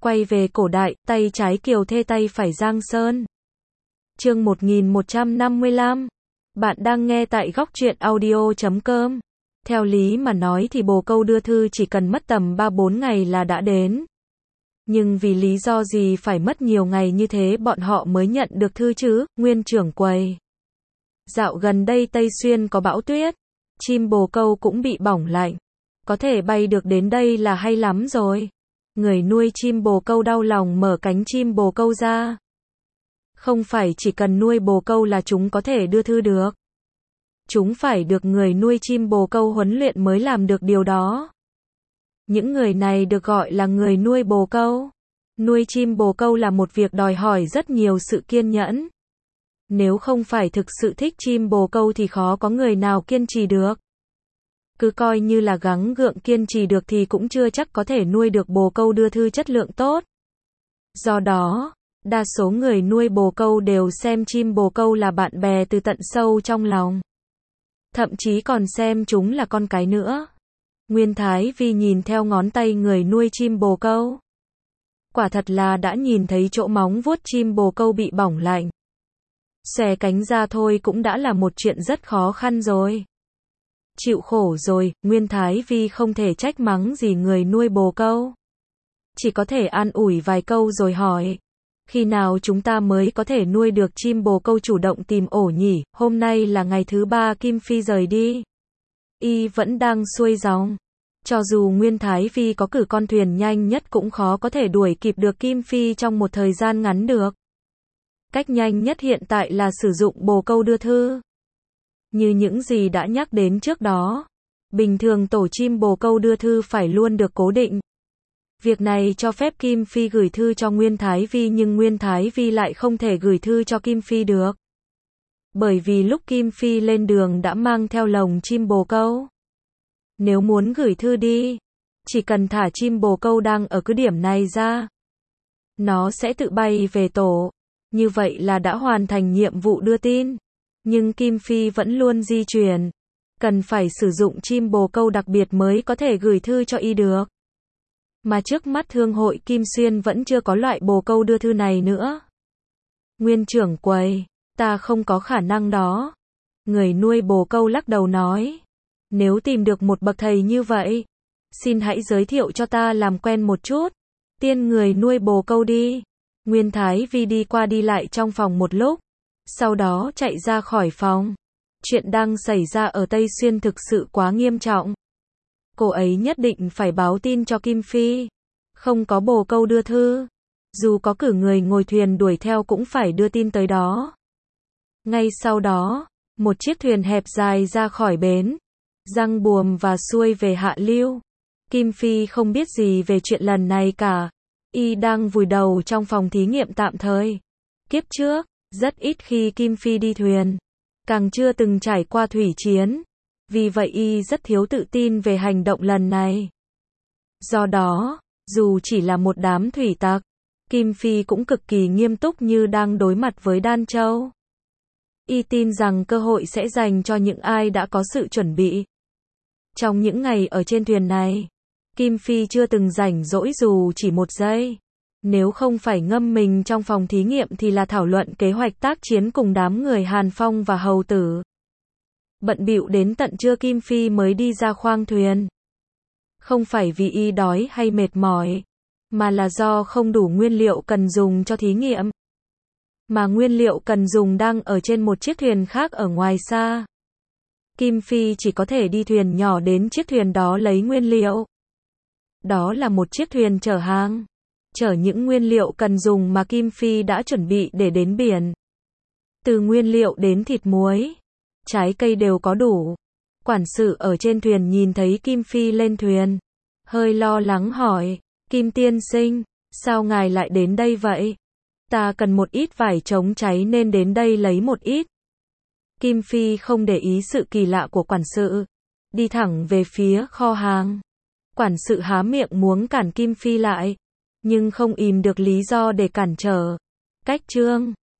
Quay về cổ đại, tay trái Kiều Thê tay phải Giang Sơn. Chương 1155. Bạn đang nghe tại góc truyện audio.com. Theo lý mà nói thì bồ câu đưa thư chỉ cần mất tầm 3-4 ngày là đã đến. Nhưng vì lý do gì phải mất nhiều ngày như thế bọn họ mới nhận được thư chứ, Nguyên trưởng quầy. Dạo gần đây Tây Xuyên có bão tuyết, chim bồ câu cũng bị bỏng lạnh. Có thể bay được đến đây là hay lắm rồi. Người nuôi chim bồ câu đau lòng mở cánh chim bồ câu ra. Không phải chỉ cần nuôi bồ câu là chúng có thể đưa thư được. Chúng phải được người nuôi chim bồ câu huấn luyện mới làm được điều đó. Những người này được gọi là người nuôi bồ câu. Nuôi chim bồ câu là một việc đòi hỏi rất nhiều sự kiên nhẫn. Nếu không phải thực sự thích chim bồ câu thì khó có người nào kiên trì được. Cứ coi như là gắng gượng kiên trì được thì cũng chưa chắc có thể nuôi được bồ câu đưa thư chất lượng tốt. Do đó, đa số người nuôi bồ câu đều xem chim bồ câu là bạn bè từ tận sâu trong lòng. Thậm chí còn xem chúng là con cái nữa. Nguyên Thái Vi nhìn theo ngón tay người nuôi chim bồ câu. Quả thật là đã nhìn thấy chỗ móng vuốt chim bồ câu bị bỏng lạnh. Xòe cánh ra thôi cũng đã là một chuyện rất khó khăn rồi. Chịu khổ rồi, Nguyên Thái Vi không thể trách mắng gì người nuôi bồ câu. Chỉ có thể an ủi vài câu rồi hỏi. Khi nào chúng ta mới có thể nuôi được chim bồ câu chủ động tìm ổ nhỉ? Hôm nay là ngày thứ 3 Kim Phi rời đi. Y vẫn đang xuôi dòng. Cho dù Nguyên Thái Vi có cử con thuyền nhanh nhất cũng khó có thể đuổi kịp được Kim Phi trong một thời gian ngắn được. Cách nhanh nhất hiện tại là sử dụng bồ câu đưa thư. Như những gì đã nhắc đến trước đó, bình thường tổ chim bồ câu đưa thư phải luôn được cố định. Việc này cho phép Kim Phi gửi thư cho Nguyên Thái Vi nhưng Nguyên Thái Vi lại không thể gửi thư cho Kim Phi được. Bởi vì lúc Kim Phi lên đường đã mang theo lồng chim bồ câu. Nếu muốn gửi thư đi, chỉ cần thả chim bồ câu đang ở cứ điểm này ra. Nó sẽ tự bay về tổ. Như vậy là đã hoàn thành nhiệm vụ đưa tin. Nhưng Kim Phi vẫn luôn di chuyển. Cần phải sử dụng chim bồ câu đặc biệt mới có thể gửi thư cho y được. Mà trước mắt Thương hội Kim Xuyên vẫn chưa có loại bồ câu đưa thư này nữa. Nguyên trưởng quầy, ta không có khả năng đó. Người nuôi bồ câu lắc đầu nói. Nếu tìm được một bậc thầy như vậy, xin hãy giới thiệu cho ta làm quen một chút. Tiên người nuôi bồ câu đi. Nguyên Thái Vi đi qua đi lại trong phòng một lúc. Sau đó chạy ra khỏi phòng. Chuyện đang xảy ra ở Tây Xuyên thực sự quá nghiêm trọng. Cô ấy nhất định phải báo tin cho Kim Phi. Không có bồ câu đưa thư. Dù có cử người ngồi thuyền đuổi theo cũng phải đưa tin tới đó. Ngay sau đó, một chiếc thuyền hẹp dài ra khỏi bến. Giăng buồm và xuôi về hạ lưu. Kim Phi không biết gì về chuyện lần này cả. Y đang vùi đầu trong phòng thí nghiệm tạm thời. Kiếp trước, rất ít khi Kim Phi đi thuyền. Càng chưa từng trải qua thủy chiến. Vì vậy y rất thiếu tự tin về hành động lần này. Do đó, dù chỉ là một đám thủy tặc, Kim Phi cũng cực kỳ nghiêm túc như đang đối mặt với Đan Châu. Y tin rằng cơ hội sẽ dành cho những ai đã có sự chuẩn bị. Trong những ngày ở trên thuyền này, Kim Phi chưa từng rảnh rỗi dù chỉ một giây. Nếu không phải ngâm mình trong phòng thí nghiệm thì là thảo luận kế hoạch tác chiến cùng đám người Hàn Phong và Hầu Tử. Bận bịu đến tận trưa Kim Phi mới đi ra khoang thuyền. Không phải vì y đói hay mệt mỏi, mà là do không đủ nguyên liệu cần dùng cho thí nghiệm. Mà nguyên liệu cần dùng đang ở trên một chiếc thuyền khác ở ngoài xa. Kim Phi chỉ có thể đi thuyền nhỏ đến chiếc thuyền đó lấy nguyên liệu. Đó là một chiếc thuyền chở hàng. Chở những nguyên liệu cần dùng mà Kim Phi đã chuẩn bị để đến biển. Từ nguyên liệu đến thịt muối, trái cây đều có đủ. Quản sự ở trên thuyền nhìn thấy Kim Phi lên thuyền. Hơi lo lắng hỏi, Kim tiên sinh, sao ngài lại đến đây vậy? Ta cần một ít vải chống cháy nên đến đây lấy một ít. Kim Phi không để ý sự kỳ lạ của quản sự. Đi thẳng về phía kho hàng. Quản sự há miệng muốn cản Kim Phi lại. Nhưng không ìm được lý do để cản trở. Cách chương